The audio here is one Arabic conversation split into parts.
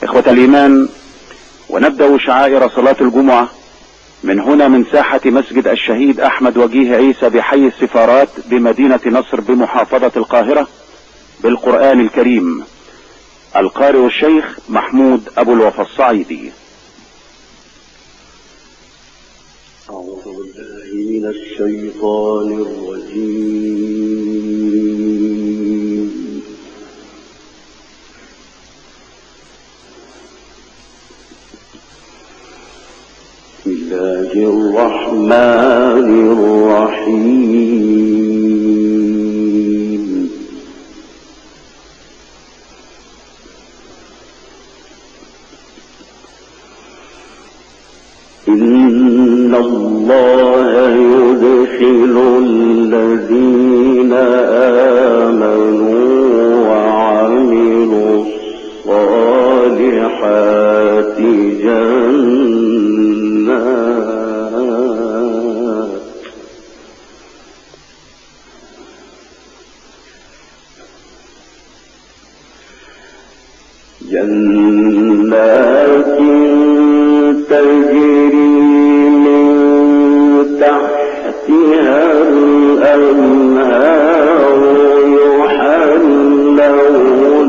إخوة الإيمان، ونبدأ شعائر صلاة الجمعة من هنا من ساحة مسجد الشهيد أحمد وجيه عيسى بحي السفارات بمدينة نصر بمحافظة القاهرة بالقرآن الكريم. القارئ الشيخ محمود أبو الوفا الصعيدي. أعوذ بالله من الشيطان الرجيم. بسم الله الرحمن الرحيم. إن الله يدخل الذين آمنوا وعملوا الصالحات جنات تجري من تحتها الأنهار يحلون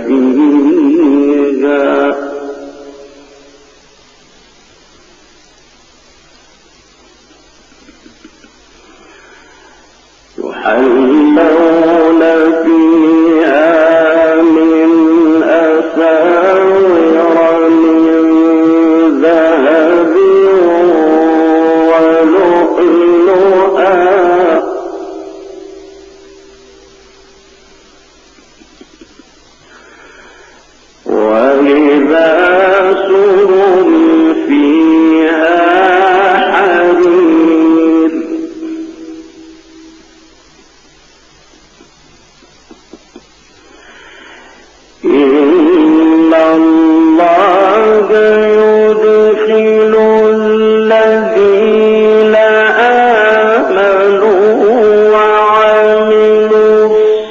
فيها من أساور من ذهب ولؤلؤا ولباسهم فيها حرير. إن الله يدخل الذين آمنوا وعملوا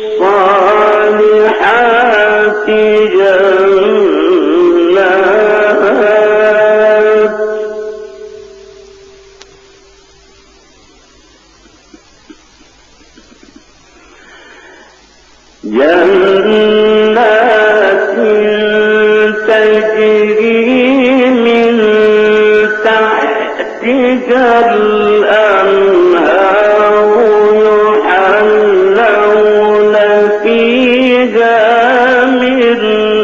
الصالحات جنات تجري من تحتها الأنهار يحلون فيها من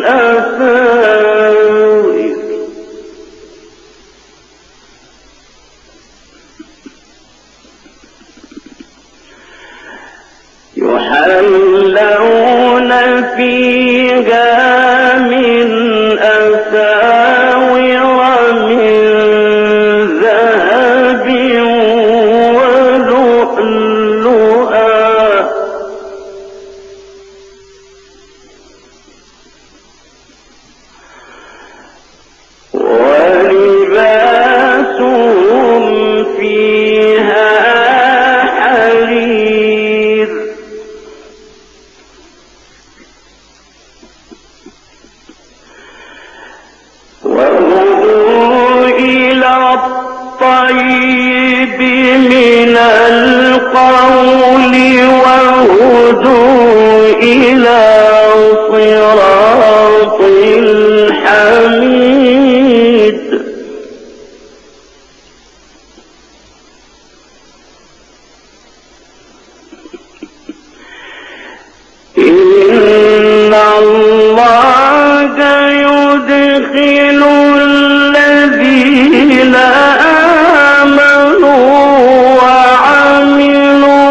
أساور يحلون فيها من أساور من ذهب ولؤلؤا ولباسهم فيها حرير. وهدوا إلى الطيب من القول وهدوا إلى صراط الحميد. إن الله يدخل الذين آمنوا وعملوا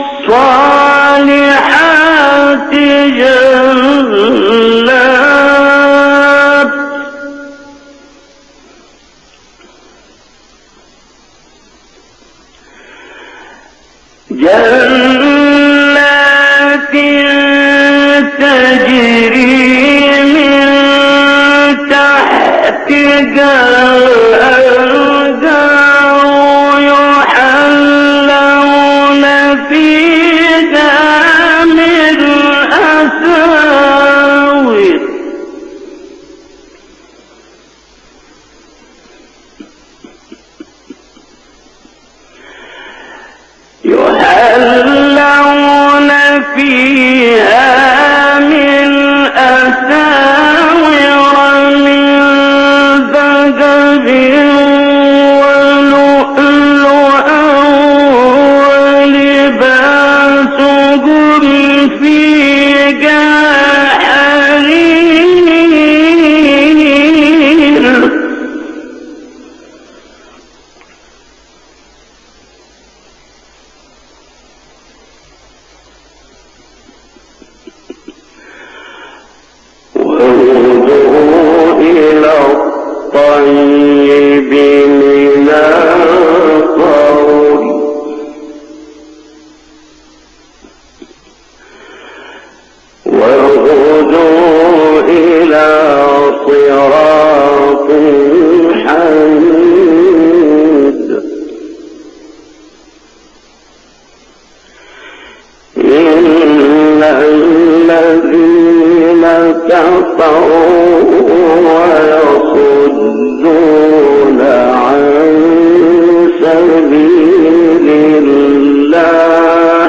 الصالحات جنات تجري من تحتها الأنهار يحلون فيها من أساور فيها من أساور من ذهب ولؤلؤا ولباسهم فيها حرير وهدوا إلى الطيب من القول وهدوا إلى صراط حميد إن الذين كفروا ويصدون عن سبيل الله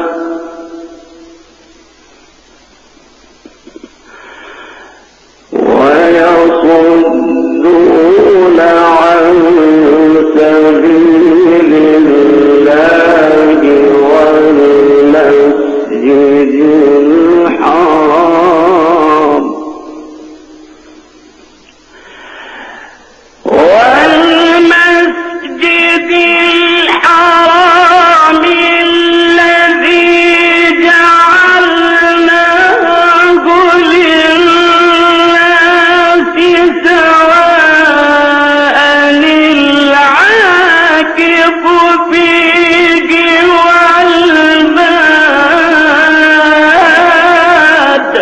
ويصدون عن سبيل الله والمسجد الحرام الذي جعلناه للناس سواء العاكف فيه والباد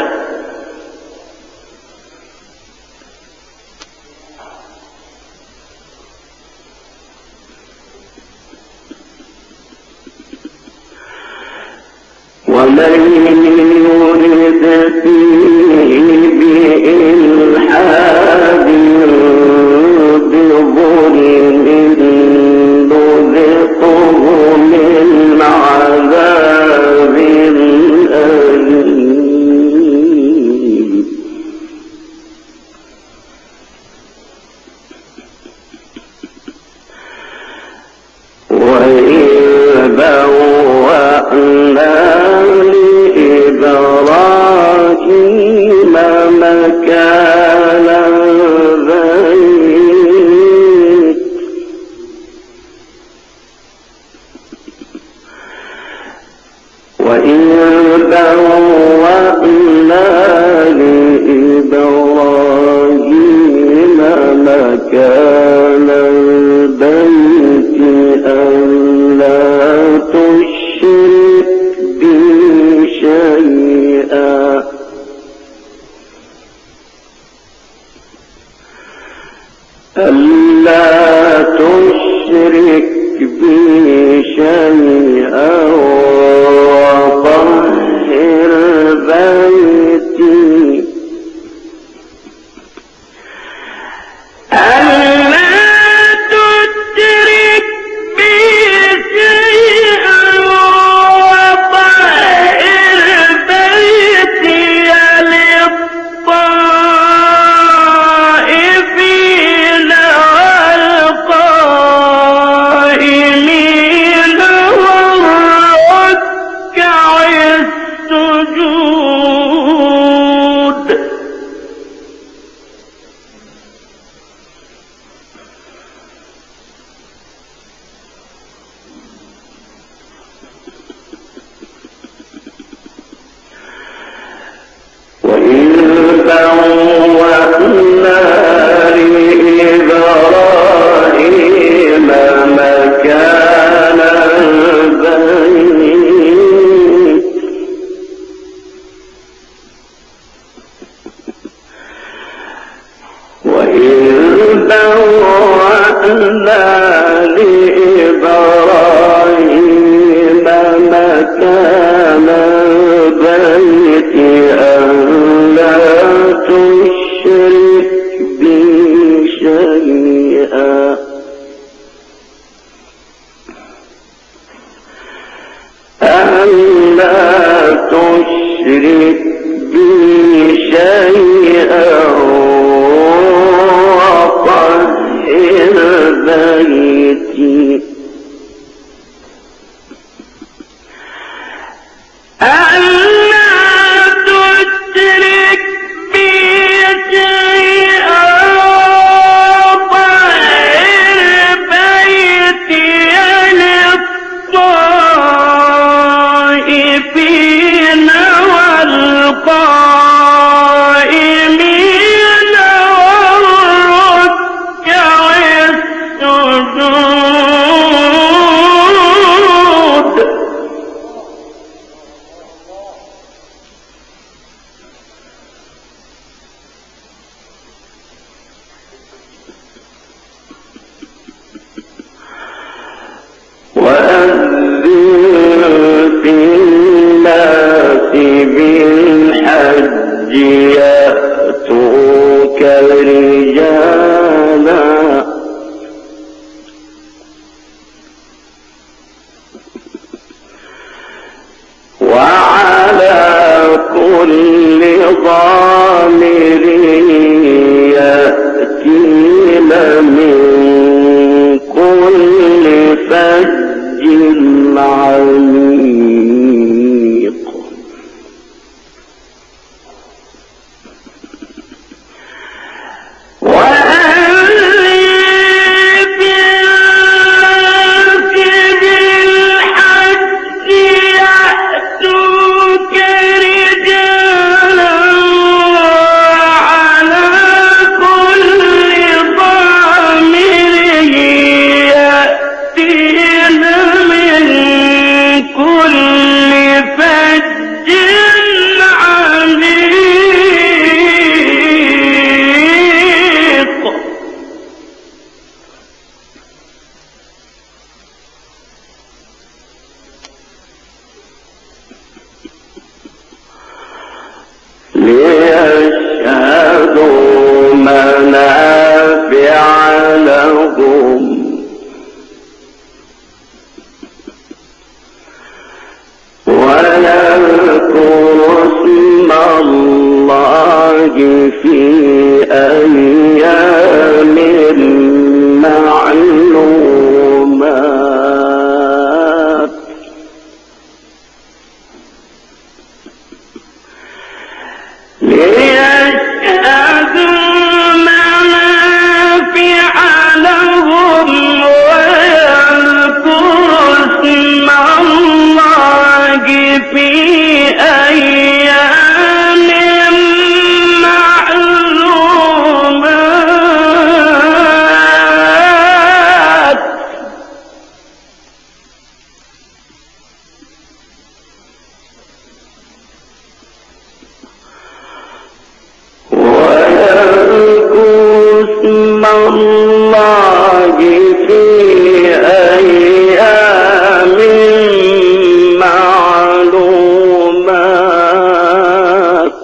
ومن يرد فيه بإلحاد بظلم نذقه من عذاب أليم وإذ بوأنا لإبراهيم مكان البيت وإذ بوأنا لإبراهيم مكان البيت ألا تشرك بي شيئا ألا تشرك بي شيئا وطهر بيتي ألا تشرك رجالا وعلى كل ضامر يأتين من كل فج عميق ليشهدوا منافع لهم ويذكروا اسم الله في أيام معلومات ليشهدوا منافع لهم ويذكروا اسم الله في أيام معلومات اسم الله في أيام معلومات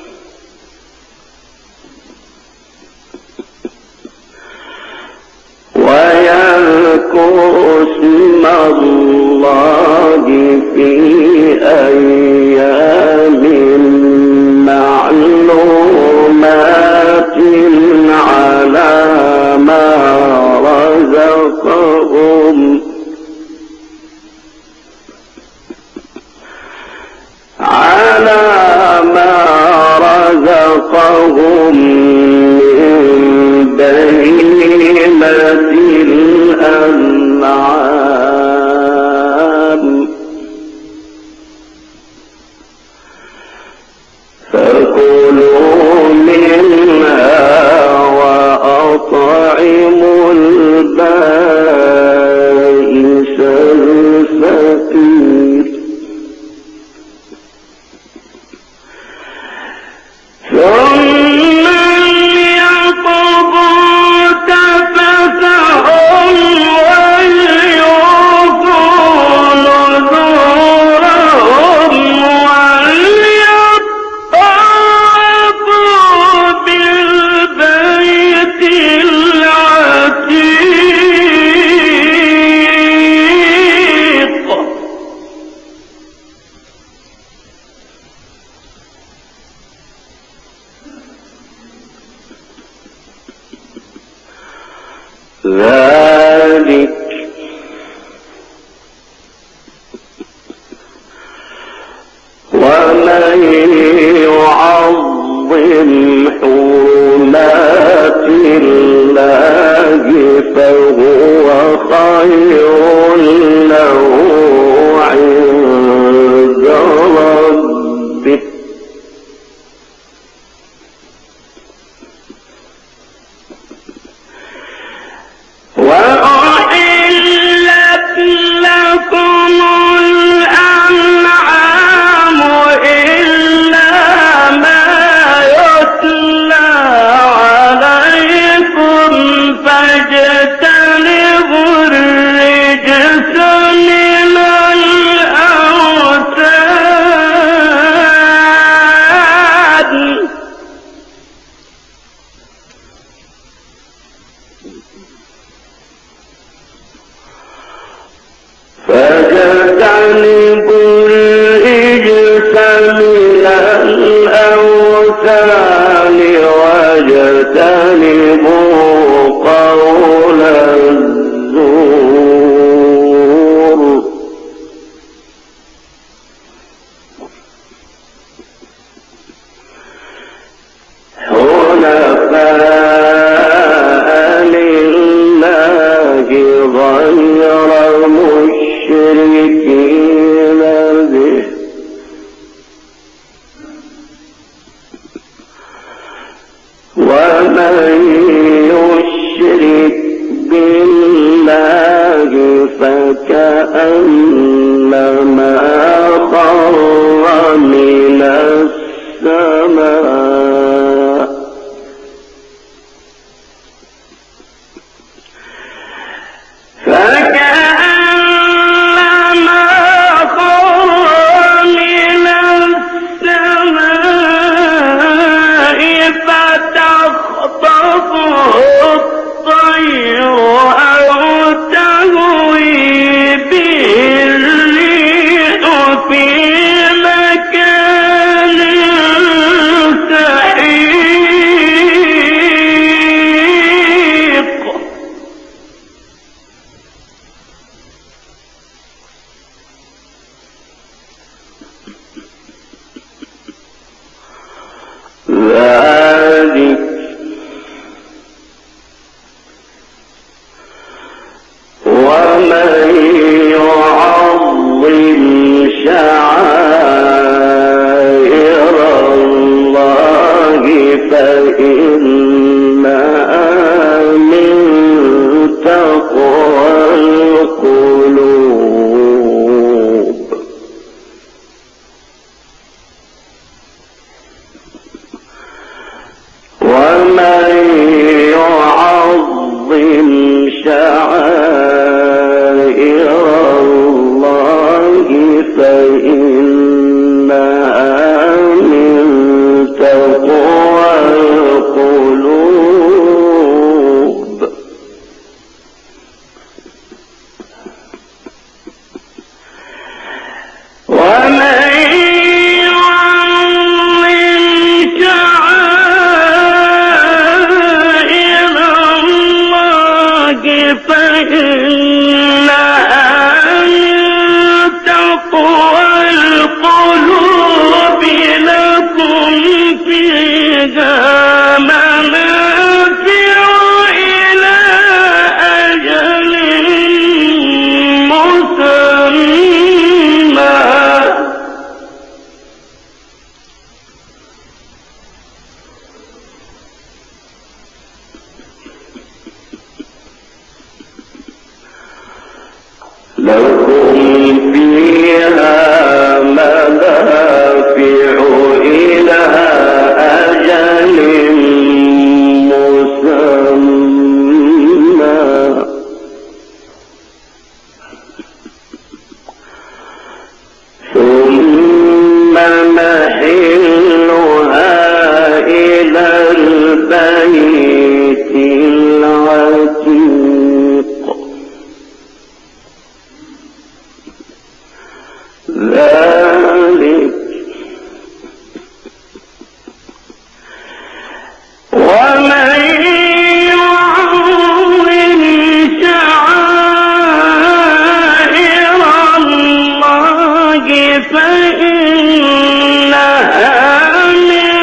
ويذكر اسم الله في أيام معلومات على ما رزقهم من بهيمة الأنعام فكلوا منها وأطعموا البائس الفقير ثم ليقضوا تفثهم وليوفوا نذورهم وليطوفوا بالبيت العتيق ذلك ومن يعظم حرمات الله فهو خير له عند ربه فاجتنبوا الرجس من الأوثان واجتنبوا قول الزور حنفاء لله غير مشركين به ومن يشرك بالله فكأنما خر من السماء لكم فيها منافع إلى أجل مسمى ثم محلها إلى البيت العتيق ذلك ومن يعظم شعائر الله فإنها من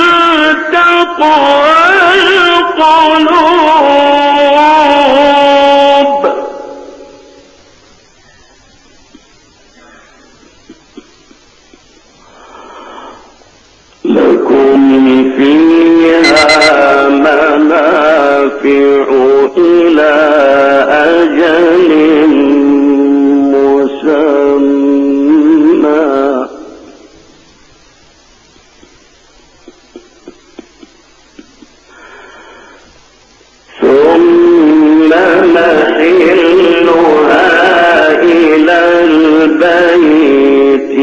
تقوى القلوب لكم فيها منافع إلى أجل مسمى ثم محلها إلى البيت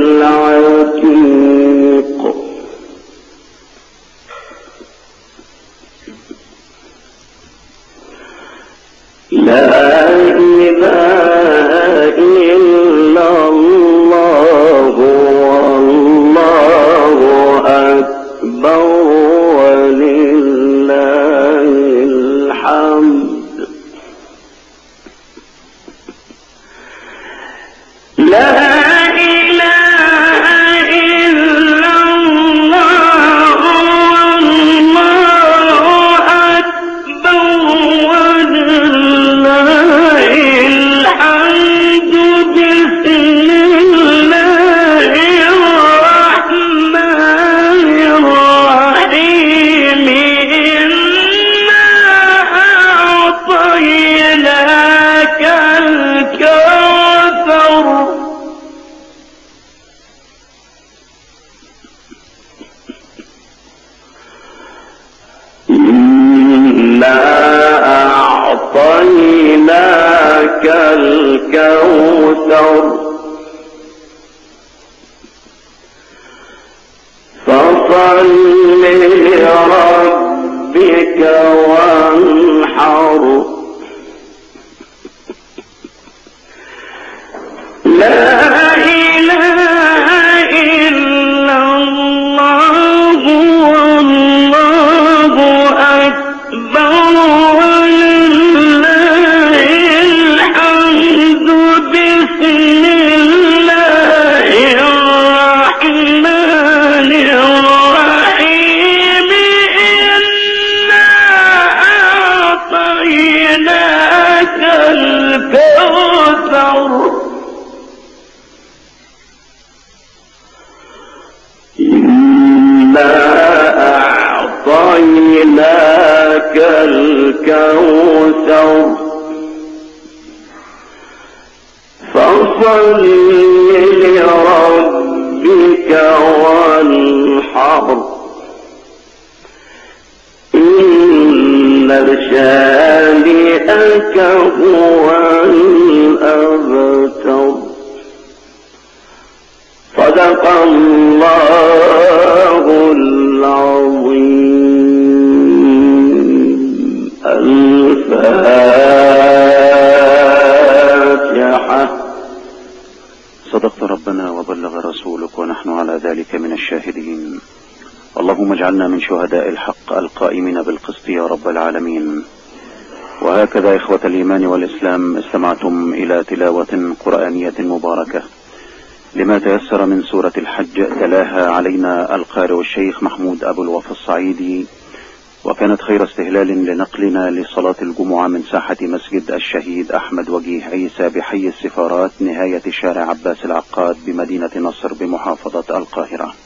العتيق لا إله إلا الله والله أكبر ولله الحمد. لا أعطيناك الكوثر فصل لربك وانحر. لا إله إلا الله والله أكبر ولله الحمد. بسم الله الرحمن الرحيم. إنا أعطيناك الكوثر. إنا أعطيناك الكوثر فصل لربك وانحر. إن شانئك هو الأبتر. صدق الله العظيم. الفاتحة. صدقت ربنا وبلغ رسولك ونحن على ذلك من الشاهدين. اللهم اجعلنا من شهداء الحق القائمين بالقسط يا رب العالمين. وهكذا إخوة الإيمان والإسلام استمعتم إلى تلاوة قرآنية مباركة لما تيسر من سورة الحج، تلاها علينا القارئ الشيخ محمود أبو الوفا الصعيدي، وكانت خير استهلال لنقلنا لصلاة الجمعة من ساحة مسجد الشهيد أحمد وجيه عيسى بحي السفارات نهاية شارع عباس العقاد بمدينة نصر بمحافظة القاهرة.